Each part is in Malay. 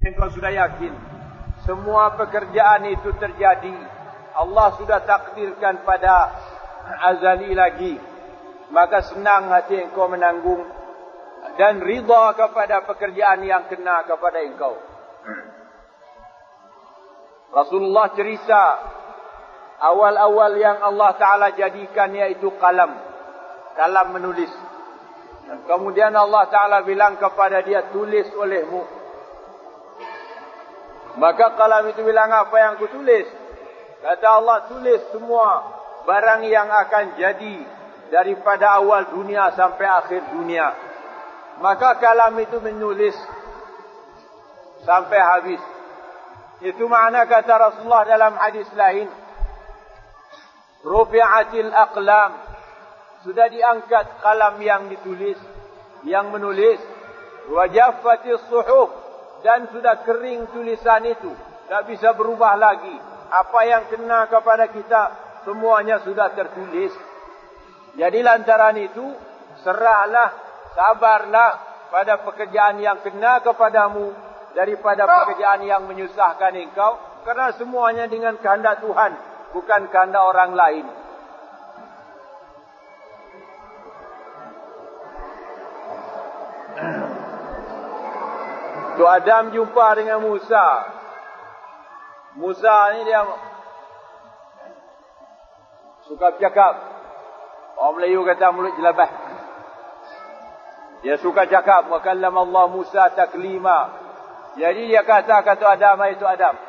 Engkau sudah yakin semua pekerjaan itu terjadi, Allah sudah takdirkan pada azali lagi, maka senang hati engkau menanggung dan ridha kepada pekerjaan yang kena kepada engkau. Rasulullah cerita awal-awal yang Allah Ta'ala jadikan iaitu kalam menulis. Dan kemudian Allah Ta'ala bilang kepada dia, tulis olehmu. Maka kalam itu bilang, apa yang aku tulis? Kata Allah, tulis semua barang yang akan jadi daripada awal dunia sampai akhir dunia. Maka kalam itu menulis sampai habis. Itu makna kata Rasulullah dalam hadis lain, rufi'atil aqlam, sudah diangkat kalam yang ditulis, yang menulis, wajaffatis suhuf, dan sudah kering tulisan itu, tak bisa berubah lagi. Apa yang kena kepada kita semuanya sudah tertulis. Jadi lantaran itu, serahlah, sabarlah pada pekerjaan yang kena kepadamu daripada pekerjaan yang menyusahkan engkau, karena semuanya dengan kehendak Tuhan, bukan kehendak orang lain. Tu Adam jumpa dengan Musa. Musa ni dia suka bercakap. Orang Melayu kata mulut jelabah. Dia suka cakap. Wa kallama Allah Musa taklima. Jadi dia kata Adam itu Adam,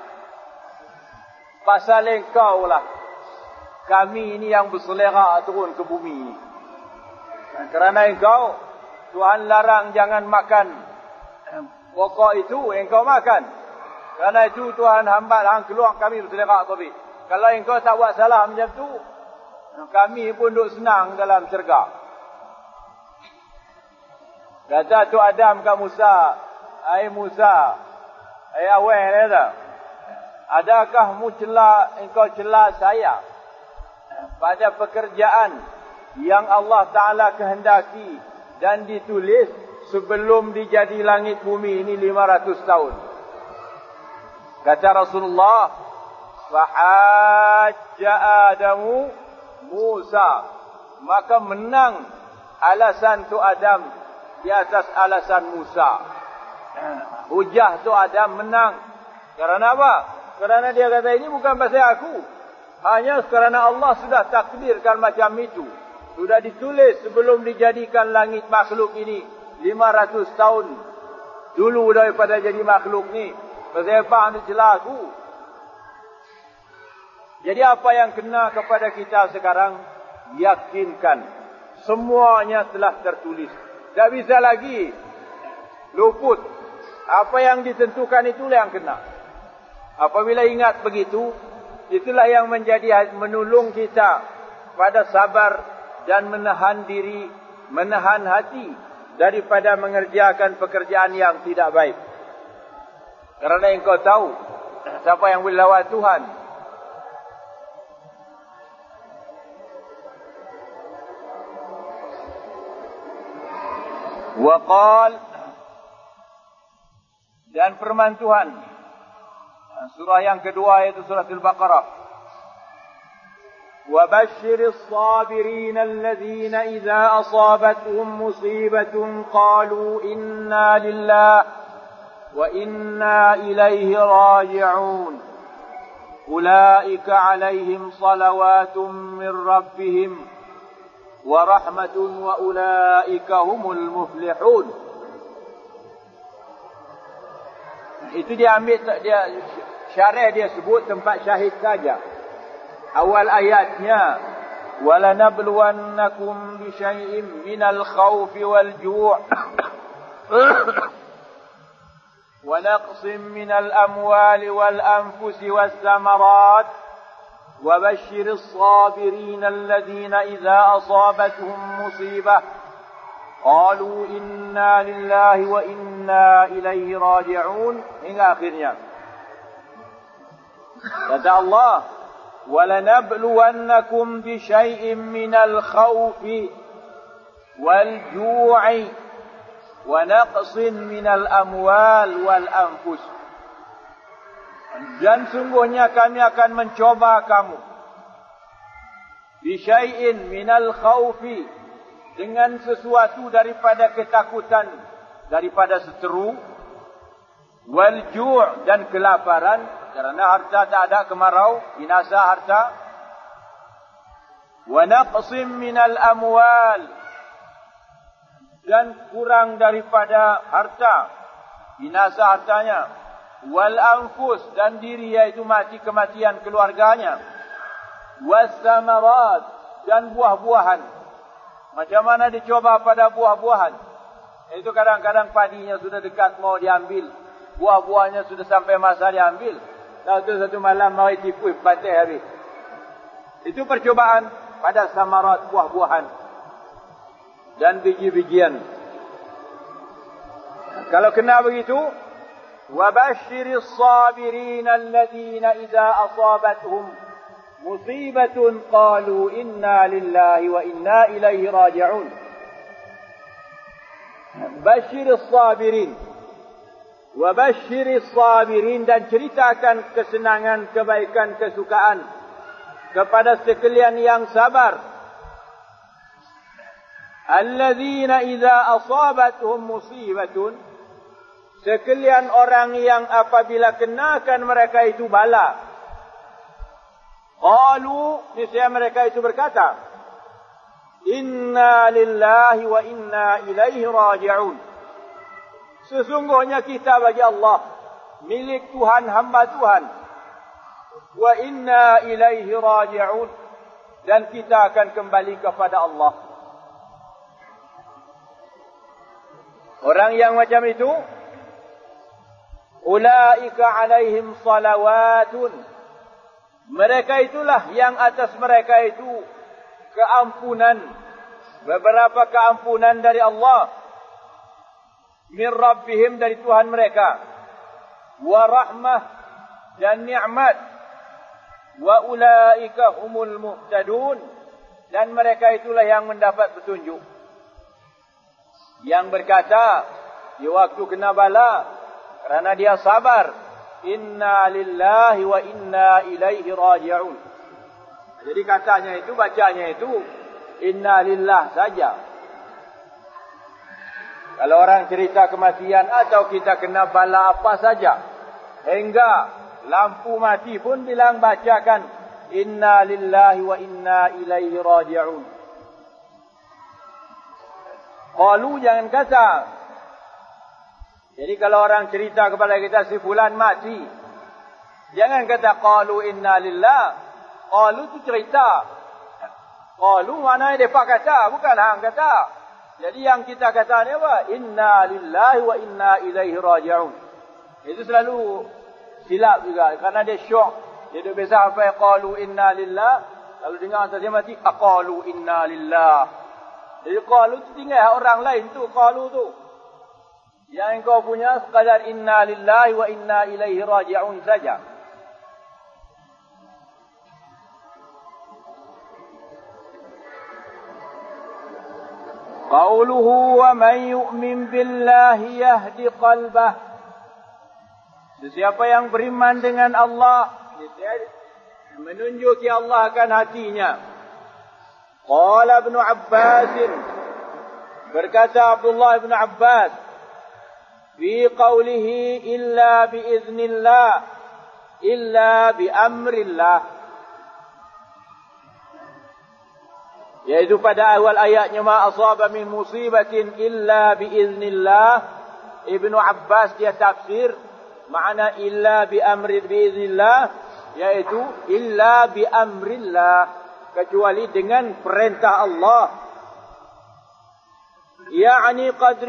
pasal engkau lah kami ini yang berselera turun ke bumi ini. Kerana engkau, Tuhan larang jangan makan pokok itu, engkau makan. Kerana itu Tuhan hambat hang keluar kami berselerak tadi. Kalau engkau tak buat salah macam tu, kami pun duduk senang dalam syurga. Kata tu Adam ke Musa, hai Musa, hai awal kata, adakah engkau cela saya pada pekerjaan yang Allah Ta'ala kehendaki dan ditulis sebelum dijadi langit bumi ini 500 tahun. Kata Rasulullah, fahajja Adamu Musa, maka menang alasan tu Adam di atas alasan Musa. Hujah tu Adam menang. Kerana apa? Kerana dia kata ini bukan pasal aku, hanya kerana Allah sudah takdirkan macam itu. Sudah ditulis sebelum dijadikan langit makhluk ini 500 tahun dulu daripada jadi makhluk ni. Pasal apa anda celah aku? Jadi apa yang kena kepada kita sekarang, yakinkan semuanya telah tertulis. Tak bisa lagi luput. Apa yang ditentukan itulah yang kena. Apabila ingat begitu, itulah yang menjadi menolong kita pada sabar dan menahan diri, menahan hati daripada mengerjakan pekerjaan yang tidak baik. Kerana engkau tahu siapa yang boleh lawan Tuhan. Waqal, dan firman Tuhan, surah yang kedua yaitu surah Al-Baqarah, wa basyiris sabirin alladhina idza asabatuhum musibatun qalu inna lillahi wa inna ilaihi raji'un ulaika alaihim salawatun min rabbihim wa rahmatun wa ulaika humul muflihun. Itu dia ambil, dia syarah dia sebut tempat syahid saja. Awal ayatnya, walanabluwannakum bisyai'in minal khawfi wal ju' wa naqsim minal amwali wal anfusi was samarat وبشر الصابرين الذين إذا أصابتهم مصيبة قالوا إنا لله وإنا إليه راجعون hingga akhirnya. Kata Allah, وَلَنَبْلُوَنَّكُمْ بِشَيْءٍ مِّنَ الْخَوْفِ وَالْجُوعِ وَنَقْصٍ مِّنَ الْأَمْوَالِ وَالْأَنفُسِ. Dan sungguhnya kami akan mencoba kamu. Bisyai'in minal khawfi. Dengan sesuatu daripada ketakutan. Daripada seteru. Wal ju' dan kelaparan. Kerana harta tak ada, kemarau. Binasa harta. Wa naqsim minal amwal. Dan kurang daripada harta. Binasa hartanya. Wal anfus, dan diri, iaitu mati kematian keluarganya. Was samarat, dan buah-buahan. Macam mana dicoba pada buah-buahan? Itu kadang-kadang padinya sudah dekat mau diambil, buah-buahnya sudah sampai masa diambil. Lalu satu malam mau tipu, patih habis. Itu percobaan pada samarat, buah-buahan dan biji-bijian. Kalau kena begitu, وَبَشِّرِ الصَّابِرِينَ الَّذِينَ إِذَا أَصَابَتْهُمْ مُصِيبَةٌ قَالُوا إِنَّا لِلَّهِ وَإِنَّا إِلَيْهِ رَاجِعُونَ. بَشِّرِ الصَّابِرِينَ وَبَشِّرِ الصَّابِرِينَ, dan ceritakan kesenangan, kebaikan, kesukaan kepada sekalian yang sabar. الَّذِينَ إِذَا أَصَابَتْهُمْ مُصِيبَةٌ, sekalian orang yang apabila kenakan mereka itu bala. Qalu, niscaya mereka itu berkata, Inna lillahi wa inna ilaihi raji'un. Sesungguhnya kita bagi Allah, milik Tuhan, hamba Tuhan. Wa inna ilaihi raji'un, dan kita akan kembali kepada Allah. Orang yang macam itu, Ulaika alaihim salawatun, mereka itulah yang atas mereka itu keampunan, beberapa keampunan dari Allah, min rabbihim, dari Tuhan mereka, wa rahmah, dan ni'mat, wa ulaika humul muhtadun, dan mereka itulah yang mendapat petunjuk. Yang berkata di waktu kena bala, kerana dia sabar, inna lillahi wa inna ilaihi raji'un. Jadi katanya itu, bacanya itu, inna lillah saja. Kalau orang cerita kematian atau kita kena bala apa saja, hingga lampu mati pun bilang bacakan, inna lillahi wa inna ilaihi raji'un. Qalu, jangan kata. Jadi kalau orang cerita kepada kita si fulan mati, jangan kata qalu inna lillah. Qalu itu cerita. Qalu maknanya mereka kata, bukan hang kata. Jadi yang kita kata ni apa? Inna lillahi wa inna ilaihi raji'un. Itu selalu silap juga, kerana dia syok. Dia dah biasa sampai qalu inna lillah, lalu dengar atas dia mati, qalu inna lillah. Jadi qalu tu tinggal orang lain tu, qalu tu. Yang engkau punya sekadar inna lillahi wa inna ilaihi raji'un saja. Qauluhu wa man yu'min billahi yahdi qalbah. Sesiapa yang beriman dengan Allah, menunjuki Allah akan hatinya. Qala Ibn Abbas, berkata Abdullah Ibn Abbas, fi qawlihi illa biiznillah, illa biamrillah. Yaitu pada awal ayatnya, ma asaba min musibatin illa biiznillah. Ibn Abbas dia tafsir makna illa biiznillah, yaitu illa biamrillah, kecuali dengan perintah Allah. Yani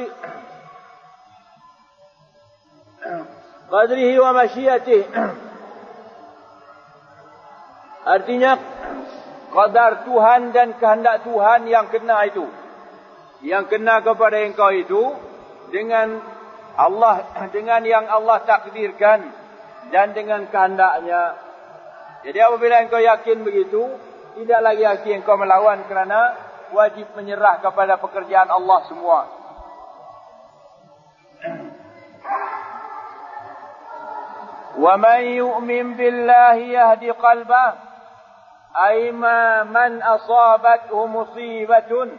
qadrihi wa masyiatih. Artinya qadar Tuhan dan kehendak Tuhan yang kena itu, yang kena kepada engkau itu, dengan Allah, dengan yang Allah takdirkan dan dengan kehendaknya. Jadi apabila engkau yakin begitu, tidak lagi yakin engkau melawan, kerana wajib menyerah kepada pekerjaan Allah semua. Wa man yu'min billahi yahdi qalbah. Ay man asabathu musibatun.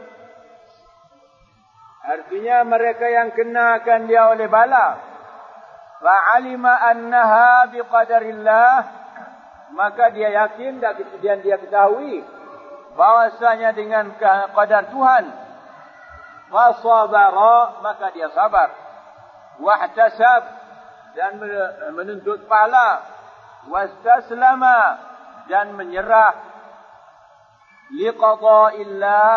Artinya mereka yang kenakan dia oleh bala. Fa'alima annaha biqadarillah. Maka dia yakin dan dia ketahui bahwasanya dengan qadar Tuhan. Fasabara, maka dia sabar. Wahtasab, dan menuntut pahala. Wastaslama, dan menyerah. Liqada'illah,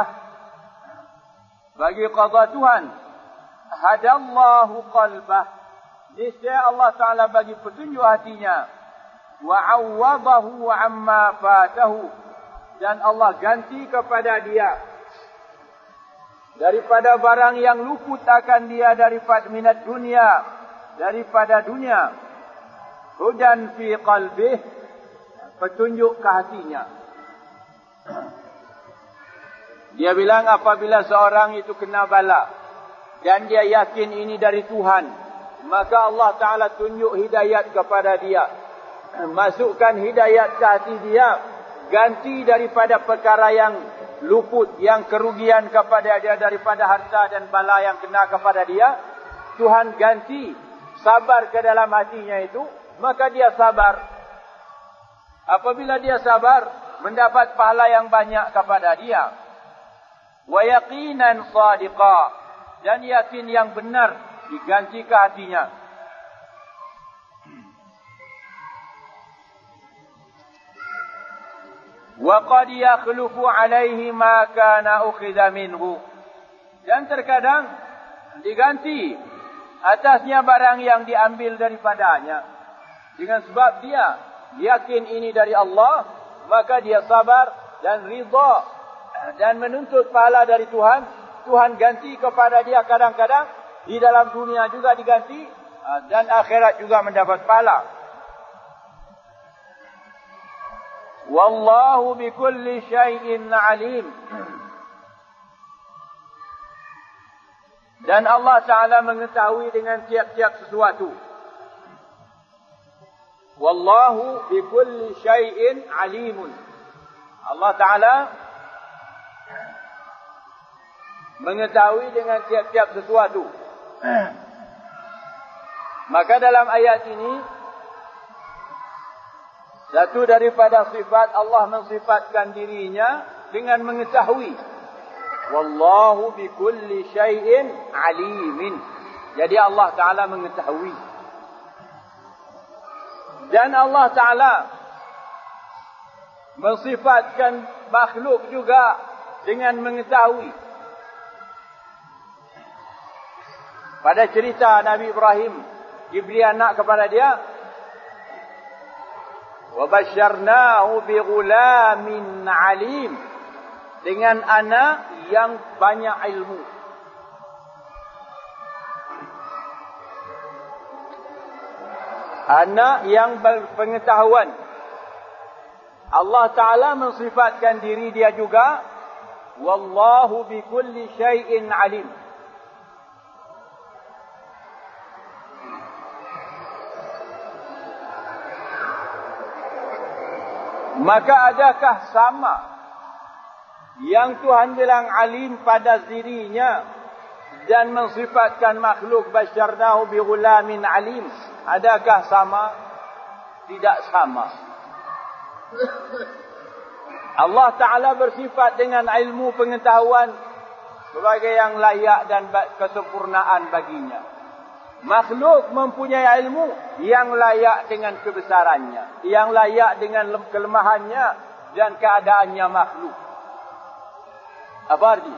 bagi qada Tuhan. Hadallahu qalbah, niscaya Allah Ta'ala bagi petunjuk hatinya. Wa'awwadahu amma fatahu, dan Allah ganti kepada dia daripada barang yang luput akan dia daripada minat dunia, daripada dunia. Hudan fi qalbih, petunjuk ke hatinya. Dia bilang apabila seorang itu kena bala dan dia yakin ini dari Tuhan, maka Allah Ta'ala tunjuk hidayat kepada dia. Masukkan hidayat ke hati dia, ganti daripada perkara yang luput, yang kerugian kepada dia daripada harta dan bala yang kena kepada dia. Tuhan ganti sabar ke dalam hatinya itu, maka dia sabar. Apabila dia sabar, mendapat pahala yang banyak kepada dia. Wa yaqinan sadiqa, dan yakin yang benar diganti ke hatinya. Wa qad yakhlufu alaihi ma kana ukhidha minhu, dan terkadang diganti atasnya barang yang diambil daripadanya. Dengan sebab dia yakin ini dari Allah, maka dia sabar dan ridha dan menuntut pahala dari Tuhan. Tuhan ganti kepada dia kadang-kadang di dalam dunia juga diganti, dan akhirat juga mendapat pahala. Wallahu bikulli syai'in alim. Dan Allah Ta'ala mengetahui dengan tiap-tiap sesuatu. Wallahu bikulli syai'in alimun. Allah Ta'ala mengetahui dengan tiap-tiap sesuatu. Maka dalam ayat ini, satu daripada sifat Allah mensifatkan dirinya dengan mengetahui. Wallahu bikulli syai'in alimin. Jadi Allah Ta'ala mengetahui. Dan Allah Ta'ala mensifatkan makhluk juga dengan mengetahui. Pada cerita Nabi Ibrahim, diberi anak kepada dia. وَبَشَّرْنَاهُ بِغُلَامٍ عَلِيمٍ, dengan anak yang banyak ilmu. Anak yang berpengetahuan. Allah Ta'ala mensifatkan diri dia juga, Wallahu bikulli syai'in alim. Maka adakah sama yang Tuhan bilang alim pada dirinya dan mensifatkan makhluk basyarnahu bi ghulamin alim? Adakah sama? Tidak sama. Allah Ta'ala bersifat dengan ilmu pengetahuan sebagai yang layak dan kesempurnaan baginya. Makhluk mempunyai ilmu yang layak dengan kebesarannya, yang layak dengan kelemahannya dan keadaannya makhluk. Apa arti?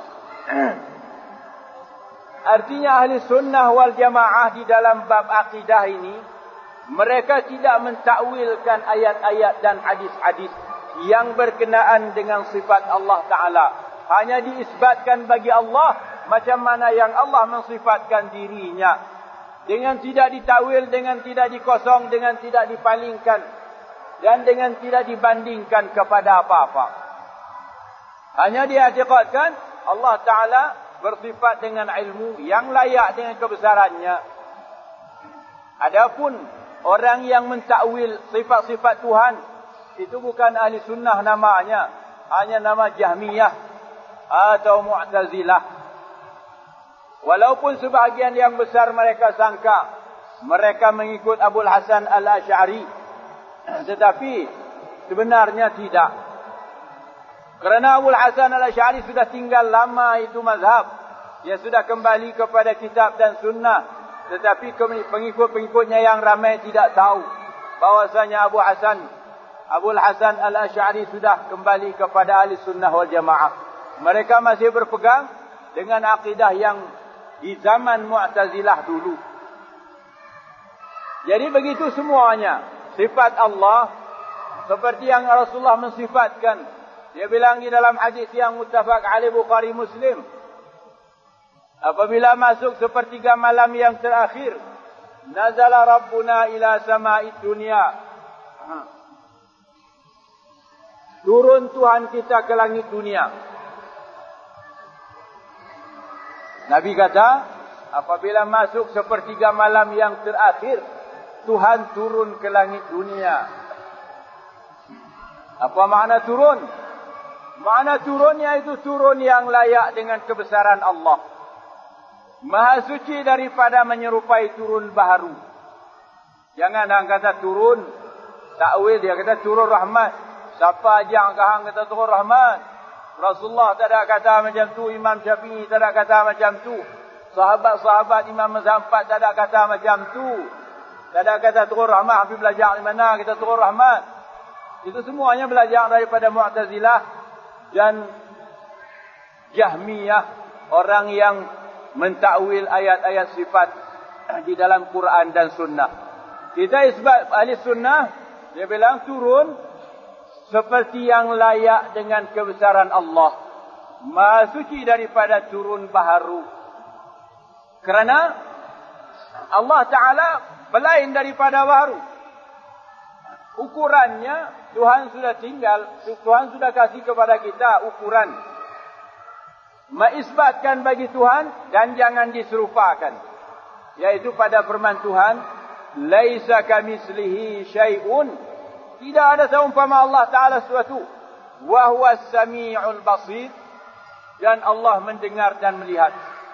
Artinya ahli sunnah wal jamaah di dalam bab akidah ini, mereka tidak mentakwilkan ayat-ayat dan hadis-hadis yang berkenaan dengan sifat Allah Ta'ala. Hanya diisbatkan bagi Allah macam mana yang Allah mensifatkan dirinya. Dengan tidak ditakwil, dengan tidak dikosong, dengan tidak dipalingkan. Dan dengan tidak dibandingkan kepada apa-apa. Hanya diiktikadkan Allah Ta'ala bersifat dengan ilmu yang layak dengan kebesarannya. Adapun orang yang mentakwil sifat-sifat Tuhan, itu bukan ahli sunnah namanya, hanya nama Jahmiyah atau Mu'tazilah. Walaupun sebahagian yang besar mereka sangka mereka mengikut Abul Hasan Al-Asy'ari, tetapi sebenarnya tidak. Kerana Abul Hasan Al-Asy'ari sudah tinggal lama itu mazhab, dia sudah kembali kepada kitab dan sunnah, tetapi pengikut-pengikutnya yang ramai tidak tahu bahwasanya Abul Hasan Al-Asy'ari sudah kembali kepada ahli sunnah wal jamaah. Mereka masih berpegang dengan akidah yang di zaman Mu'tazilah dulu. Jadi begitu semuanya. Sifat Allah seperti yang Rasulullah mensifatkan. Dia bilang di dalam hadis yang muttafaq alaih Bukhari Muslim, apabila masuk sepertiga malam yang terakhir, nazala Rabbuna ila sama'id dunia. Turun Tuhan kita ke langit dunia. Nabi kata, apabila masuk sepertiga malam yang terakhir, Tuhan turun ke langit dunia. Apa makna turun? Makna turunnya itu turun yang layak dengan kebesaran Allah. Maha suci daripada menyerupai turun baharu. Jangan hang kata turun, takwil dia kata turun rahmat. Siapa ajak hang kata turun rahmat? Rasulullah tak ada kata macam tu, Imam Syafi'i tak ada kata macam tu, sahabat-sahabat Imam Mazhab 4 tak ada kata macam tu. Tak ada kata turun rahmat. Habis belajar di mana kita turun rahmat? Itu semuanya belajar daripada Mu'tazilah dan Jahmiyah, orang yang mentakwil ayat-ayat sifat di dalam Quran dan Sunnah. Kita isbat ahli Sunnah, dia bilang turun seperti yang layak dengan kebesaran Allah. Maha suci daripada turun baharu. Kerana Allah Ta'ala berlain daripada baharu. Ukurannya Tuhan sudah Tuhan sudah kasih kepada kita ukuran. Mengisbatkan bagi Tuhan dan jangan diserupakan. Yaitu pada firman Tuhan, laisa kamitslihi syai'un. Tidak ada seumpama Allah Ta'ala sesuatu. Wa huwas sami'ul basir. Dan Allah mendengar dan melihat.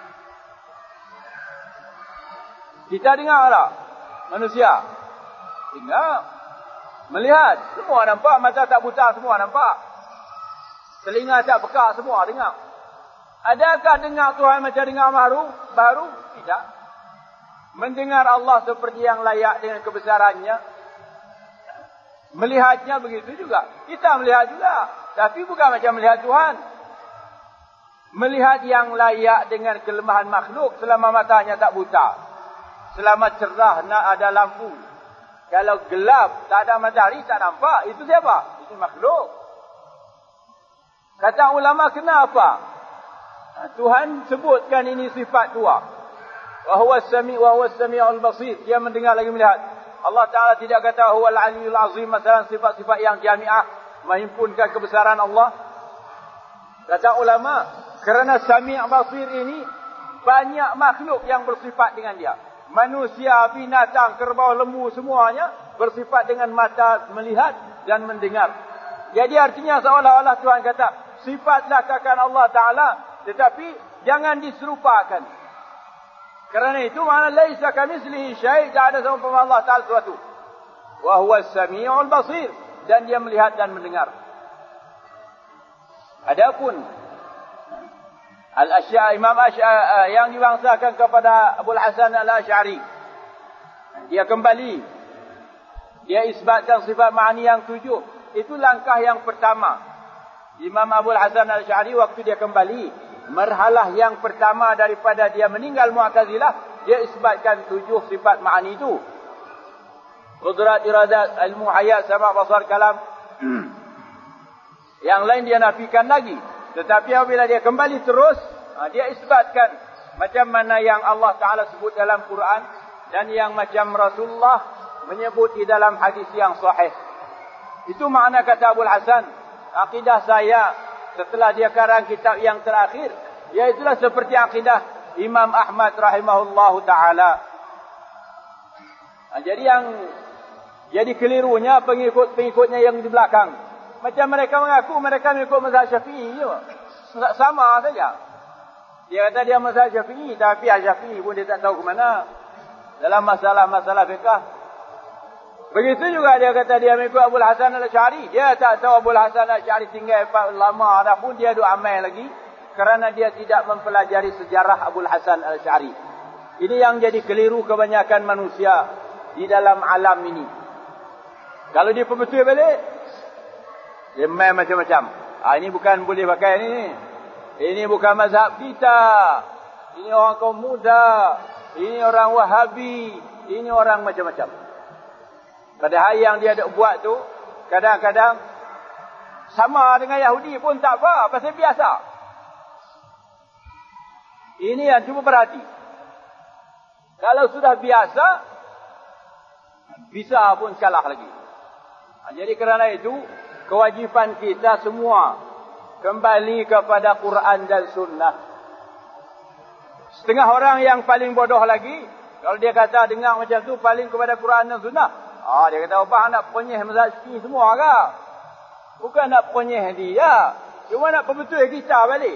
Kita dengar tak? Manusia dengar, melihat, semua nampak. Mata tak buta, semua nampak. Telinga tak pekak, semua dengar. Adakah dengar Tuhan macam dengar baru? Tidak. Mendengar Allah seperti yang layak dengan kebesarannya. Melihatnya begitu juga. Kita melihat juga, tapi bukan macam melihat Tuhan. Melihat yang layak dengan kelemahan makhluk selama matanya tak buta. Selama cerah nak ada lampu. Kalau gelap, tak ada matahari, tak nampak. Itu siapa? Itu makhluk. Kata ulama, kenapa? Tuhan sebutkan ini sifat dua. Wa huwas sami'ul basir. Dia mendengar lagi melihat. Allah Ta'ala tidak kata huwal aliyul azim. Masalah sifat-sifat yang jami'ah menghimpunkan kebesaran Allah. Kata ulama, kerana sami' basir ini banyak makhluk yang bersifat dengan dia. Manusia, binatang, kerbau, lembu, semuanya bersifat dengan mata melihat dan mendengar. Jadi artinya seolah-olah Tuhan kata, sifatlah kakan Allah Ta'ala, tetapi jangan diserupakan. Kerana itu makna laisa kamitslihi syai', tak ada seumpama Allah Ta'ala sesuatu. Wa huwas sami'ul basir, dan dia melihat dan mendengar. Adapun Imam Asy'ari yang dibangsakan kepada Abul Hasan Al-Asy'ari, dia kembali, dia isbatkan sifat ma'ani yang 7. Itu langkah yang pertama. Imam Abul Hasan Al-Asy'ari waktu dia kembali, marhalah yang pertama daripada dia meninggal Mu'tazilah, dia isbatkan 7 sifat ma'ani itu. Qudrat, iradat, ilmu, hayat, sama', basar, kalam. Yang lain dia nafikan lagi. Tetapi apabila dia kembali terus, dia isbatkan macam mana yang Allah Ta'ala sebut dalam Quran dan yang macam Rasulullah menyebut di dalam hadis yang sahih. Itu makna kata Abul Hasan, akidah saya setelah dia karang kitab yang terakhir, iaitulah seperti akidah Imam Ahmad rahimahullahu ta'ala. Jadi kelirunya pengikut-pengikutnya yang di belakang. Macam mereka mengaku mereka mengikut mazhab Syafi'i je. Sama saja. Dia kata dia mazhab Syafi'i, tapi Syafi'i pun dia tak tahu ke mana. Dalam masalah-masalah fiqh. Begitu juga dia kata dia mengikut Abul Hasan Al-Asy'ari. Dia tak tahu Abul Hasan Al-Asy'ari tinggal lama dah pun dia duk amal lagi. Kerana dia tidak mempelajari sejarah Abul Hasan Al-Asy'ari. Ini yang jadi keliru kebanyakan manusia di dalam alam ini. Kalau dia perbetul balik, dia main macam-macam. Ini bukan boleh pakai ni. Ini bukan mazhab kita. Ini orang kaum muda. Ini orang Wahabi. Ini orang macam-macam. Padahal yang dia ada buat tu, kadang-kadang sama dengan Yahudi pun tak apa. Pasal biasa. Ini yang cuba perhati. Kalau sudah biasa, bisa pun kalah lagi. Jadi kerana itu, kewajipan kita semua kembali kepada Quran dan Sunnah. Setengah orang yang paling bodoh lagi, kalau dia kata dengar macam tu, paling kepada Quran dan Sunnah. Dia kata, apa nak penyeh mazhab Syafi'i semua ke? Bukan nak penyeh dia. Cuma nak perbetul kita balik.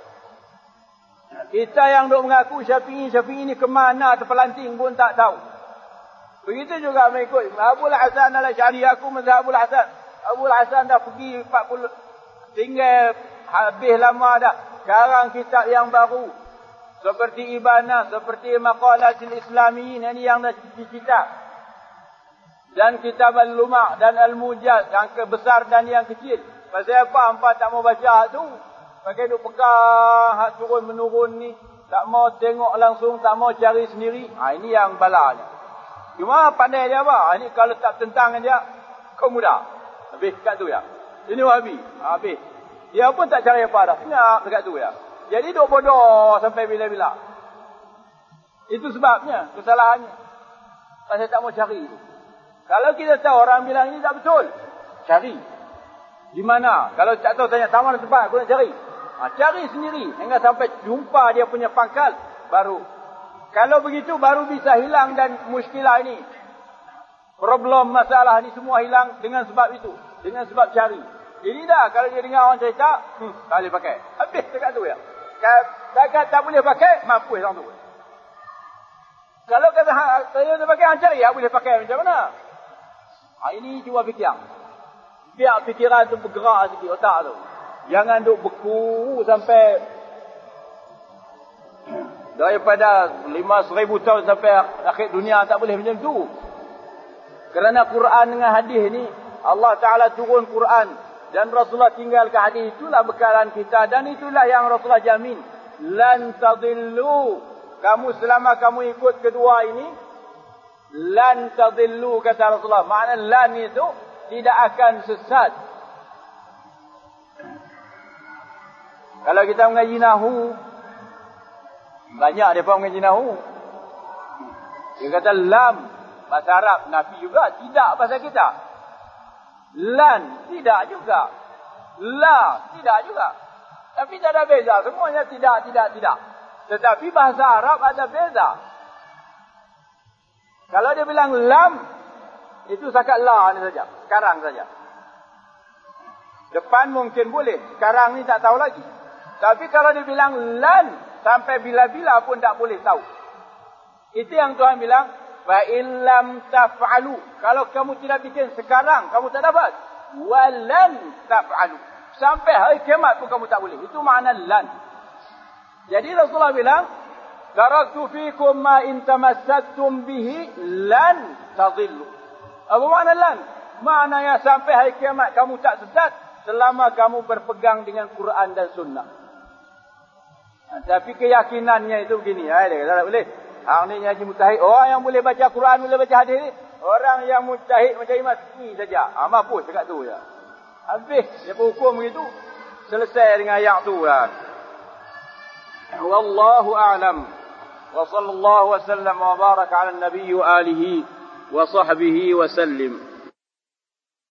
Kita yang duk mengaku Syafi'i ni kemana terpelanting pun tak tahu. Begitu juga mengikut Abul Hasan Al-Asy'ari. Aku mazhab Abul Hasan. Abul Hasan dah pergi 40, tinggal habis lama dah. Sekarang kitab yang baru. Seperti Ibanah, seperti Maqalatil Islamiyin. Ini yang dah kitab. Dan kitab Al-Luma' dan Al-Mujaz. Yang besar dan yang kecil. Pasal apa hampa tak mau baca tu? Pakai duk pegang, turun-menurun ni. Tak mau tengok langsung, tak mau cari sendiri. Ini yang balanya. Cuma pandai dia apa? Ini kalau tak tentang dia, kau muda. Habis kat tu ya. Ini Wahabi. Habis. Dia pun tak cari apa dah. Senyap dekat tu ya. Jadi duk bodoh sampai bila-bila. Itu sebabnya, kesalahannya. Pasal tak mau cari. Kalau kita tahu orang bilang ini tak betul, cari. Di mana? Kalau tak tahu tanya, taman tempat, aku nak cari. Cari sendiri. Hingga sampai jumpa dia punya pangkal, baru. Kalau begitu baru bisa hilang dan muskilah ini. Problem masalah ni semua hilang dengan sebab itu. Dengan sebab cari. Ini dah kalau dia dengar orang cerita, tak boleh pakai. Habis dekat tu ya. Kalau tak boleh pakai, mampu orang tu. Kalau kata saya boleh pakai, cari ya boleh pakai macam mana? Ini cuba fikir. Biar fikiran tu bergerak sikit otak tu. Jangan duk beku sampai daripada 5,000 tahun sampai akhir dunia tak boleh macam tu. Kerana Quran dengan hadis ni, Allah Ta'ala turun Quran dan Rasulullah tinggalkan hadis, itulah bekalan kita. Dan itulah yang Rasulullah jamin. Lan tadillu. Kamu selama kamu ikut kedua ini, lan tadillu kata Rasulullah. Makna lan itu tidak akan sesat. Kalau kita mengaji Nahu, banyak dia faham mengaji Nahu. Dia kata lam, bahasa Arab, nafi juga. Tidak bahasa kita. Lan, tidak juga. La, tidak juga. Tapi tak ada beza. Semuanya tidak. Tetapi bahasa Arab ada beza. Kalau dia bilang lam, itu sakat la ni saja. Sekarang saja. Depan mungkin boleh. Sekarang ni tak tahu lagi. Tapi kalau dia bilang lan, sampai bila-bila pun tak boleh tahu. Itu yang Tuhan bilang, fa illam taf'alu. Kalau kamu tidak bikin sekarang, kamu tak dapat. Walan taf'alu. Sampai hari kiamat pun kamu tak boleh. Itu makna lan. Jadi Rasulullah bilang, taraktu fikum ma in tamassaktum bihi lan tadillu. Apa makna lan? Maknanya sampai hari kiamat kamu tak sesat selama kamu berpegang dengan Quran dan Sunnah. Tapi keyakinannya itu begini. Dia kata tak boleh. Hang ni haji mujtahid. Orang yang boleh baca Quran, boleh baca hadis ni. Orang yang mujtahid macam Imam Syafi'i saja. Mampus dekat tu je. Habis dia berhukum begitu. Selesai dengan ayat tu lah. Wallahu a'lam. Wa sallallahu wa sallam wa baraka ala nabiy wa alihi wa sahbihi wa sallim.